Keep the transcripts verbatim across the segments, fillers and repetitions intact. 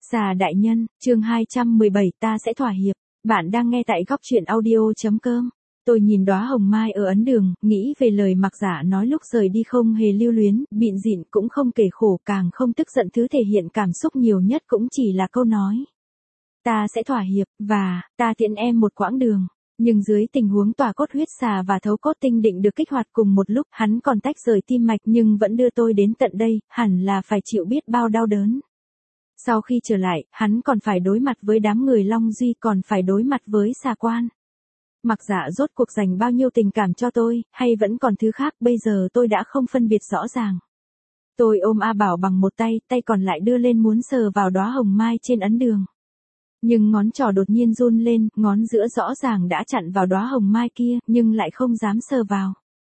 Xà đại nhân, chương hai trăm mười bảy ta sẽ thỏa hiệp. Bạn đang nghe tại góc truyện audio.com. Tôi nhìn đóa hồng mai ở ấn đường, nghĩ về lời Mặc Giả nói lúc rời đi không hề lưu luyến, bịn dịn cũng không kể khổ, càng không tức giận, thứ thể hiện cảm xúc nhiều nhất cũng chỉ là câu nói. Ta sẽ thỏa hiệp, và, ta tiễn em một quãng đường. Nhưng dưới tình huống tỏa cốt huyết xà và thấu cốt tinh định được kích hoạt cùng một lúc, hắn còn tách rời tim mạch nhưng vẫn đưa tôi đến tận đây, hẳn là phải chịu biết bao đau đớn. Sau khi trở lại, hắn còn phải đối mặt với đám người Long Duy, còn phải đối mặt với xà quan. Mặc Giả rốt cuộc dành bao nhiêu tình cảm cho tôi, hay vẫn còn thứ khác, bây giờ tôi đã không phân biệt rõ ràng. Tôi ôm A Bảo bằng một tay, tay còn lại đưa lên muốn sờ vào đóa hồng mai trên ấn đường. Nhưng ngón trỏ đột nhiên run lên, ngón giữa rõ ràng đã chặn vào đóa hồng mai kia, nhưng lại không dám sờ vào.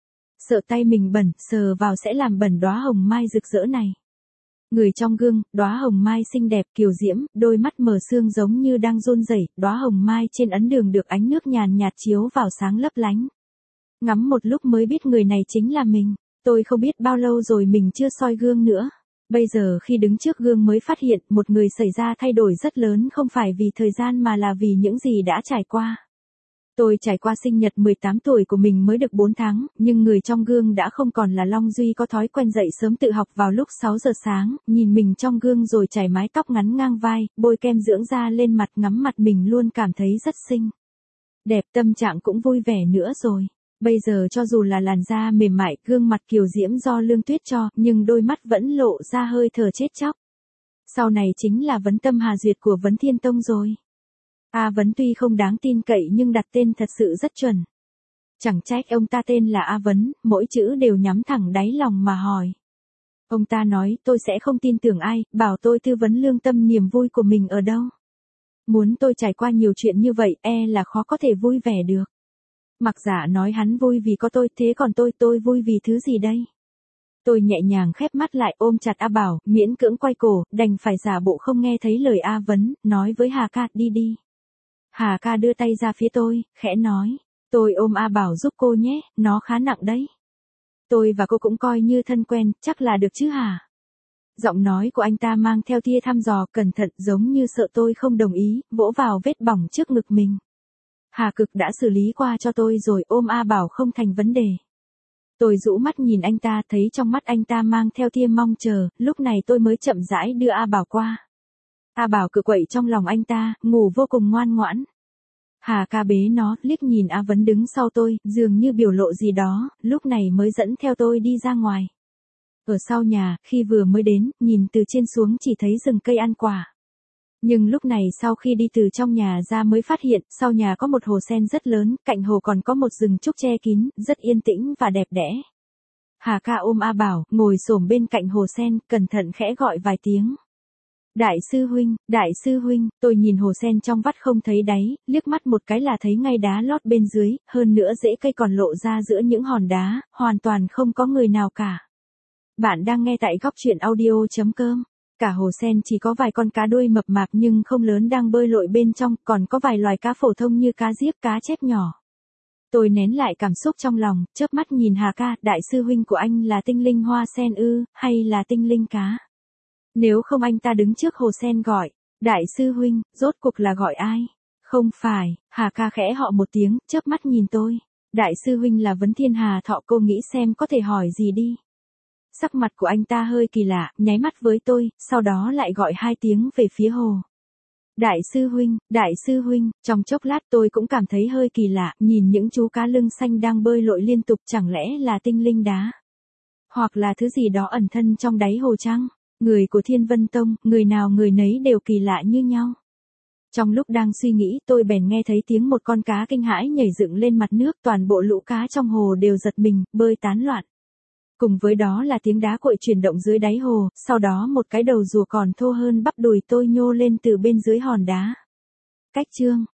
Sợ tay mình bẩn, sờ vào sẽ làm bẩn đóa hồng mai rực rỡ này. Người trong gương, đóa hồng mai xinh đẹp kiều diễm, đôi mắt mờ sương giống như đang run rẩy, đóa hồng mai trên ấn đường được ánh nước nhàn nhạt chiếu vào sáng lấp lánh. Ngắm một lúc mới biết người này chính là mình. Tôi không biết bao lâu rồi mình chưa soi gương nữa. Bây giờ khi đứng trước gương mới phát hiện một người xảy ra thay đổi rất lớn, không phải vì thời gian mà là vì những gì đã trải qua. Tôi trải qua sinh nhật mười tám tuổi của mình mới được bốn tháng, nhưng người trong gương đã không còn là Long Duy có thói quen dậy sớm tự học vào lúc sáu giờ sáng, nhìn mình trong gương rồi chải mái tóc ngắn ngang vai, bôi kem dưỡng da lên mặt, ngắm mặt mình luôn cảm thấy rất xinh đẹp, tâm trạng cũng vui vẻ nữa rồi. Bây giờ cho dù là làn da mềm mại, gương mặt kiều diễm do Lương Tuyết cho, nhưng đôi mắt vẫn lộ ra hơi thở chết chóc. Sau này chính là Vấn Tâm Hà Duyệt của Vấn Thiên Tông rồi. A Vấn tuy không đáng tin cậy nhưng đặt tên thật sự rất chuẩn. Chẳng trách ông ta tên là A Vấn, mỗi chữ đều nhắm thẳng đáy lòng mà hỏi. Ông ta nói tôi sẽ không tin tưởng ai, bảo tôi tư vấn lương tâm niềm vui của mình ở đâu. Muốn tôi trải qua nhiều chuyện như vậy e là khó có thể vui vẻ được. Mặc Giả nói hắn vui vì có tôi, thế còn tôi, tôi vui vì thứ gì đây? Tôi nhẹ nhàng khép mắt lại ôm chặt A Bảo, miễn cưỡng quay cổ, đành phải giả bộ không nghe thấy lời A Vấn, nói với Hà ca, đi đi. Hà ca đưa tay ra phía tôi, khẽ nói, tôi ôm A Bảo giúp cô nhé, nó khá nặng đấy. Tôi và cô cũng coi như thân quen, chắc là được chứ hả? Giọng nói của anh ta mang theo tia thăm dò, cẩn thận, giống như sợ tôi không đồng ý, vỗ vào vết bỏng trước ngực mình. Hà Cực đã xử lý qua cho tôi rồi, ôm A Bảo không thành vấn đề. Tôi rũ mắt nhìn anh ta, thấy trong mắt anh ta mang theo tia mong chờ, lúc này tôi mới chậm rãi đưa A Bảo qua. A Bảo cự quậy trong lòng anh ta, ngủ vô cùng ngoan ngoãn. Hà ca bế nó, liếc nhìn A Vấn đứng sau tôi, dường như biểu lộ gì đó, lúc này mới dẫn theo tôi đi ra ngoài. Ở sau nhà, khi vừa mới đến, nhìn từ trên xuống chỉ thấy rừng cây ăn quả. Nhưng lúc này sau khi đi từ trong nhà ra mới phát hiện, sau nhà có một hồ sen rất lớn, cạnh hồ còn có một rừng trúc che kín, rất yên tĩnh và đẹp đẽ. Hà ca ôm A Bảo, ngồi xổm bên cạnh hồ sen, cẩn thận khẽ gọi vài tiếng. Đại sư huynh, đại sư huynh, tôi nhìn hồ sen trong vắt không thấy đáy, liếc mắt một cái là thấy ngay đá lót bên dưới, hơn nữa rễ cây còn lộ ra giữa những hòn đá, hoàn toàn không có người nào cả. Bạn đang nghe tại góc truyện audio.com. Cả hồ sen chỉ có vài con cá đuôi mập mạp nhưng không lớn đang bơi lội bên trong, còn có vài loài cá phổ thông như cá giếc, cá chép nhỏ. Tôi nén lại cảm xúc trong lòng, chớp mắt nhìn Hà ca, đại sư huynh của anh là tinh linh hoa sen ư, hay là tinh linh cá? Nếu không anh ta đứng trước hồ sen gọi, đại sư huynh, rốt cuộc là gọi ai? Không phải, Hà ca khẽ họ một tiếng, chớp mắt nhìn tôi. Đại sư huynh là Vấn Thiên Hà Thọ, cô nghĩ xem có thể hỏi gì đi. Sắc mặt của anh ta hơi kỳ lạ, nháy mắt với tôi, sau đó lại gọi hai tiếng về phía hồ. Đại sư huynh, đại sư huynh, trong chốc lát tôi cũng cảm thấy hơi kỳ lạ, nhìn những chú cá lưng xanh đang bơi lội liên tục, chẳng lẽ là tinh linh đá? Hoặc là thứ gì đó ẩn thân trong đáy hồ chăng? Người của Thiên Vân Tông, người nào người nấy đều kỳ lạ như nhau. Trong lúc đang suy nghĩ, tôi bèn nghe thấy tiếng một con cá kinh hãi nhảy dựng lên mặt nước, toàn bộ lũ cá trong hồ đều giật mình, bơi tán loạn. Cùng với đó là tiếng đá cội chuyển động dưới đáy hồ, sau đó một cái đầu rùa còn thô hơn bắp đùi tôi nhô lên từ bên dưới hòn đá. Cách chương,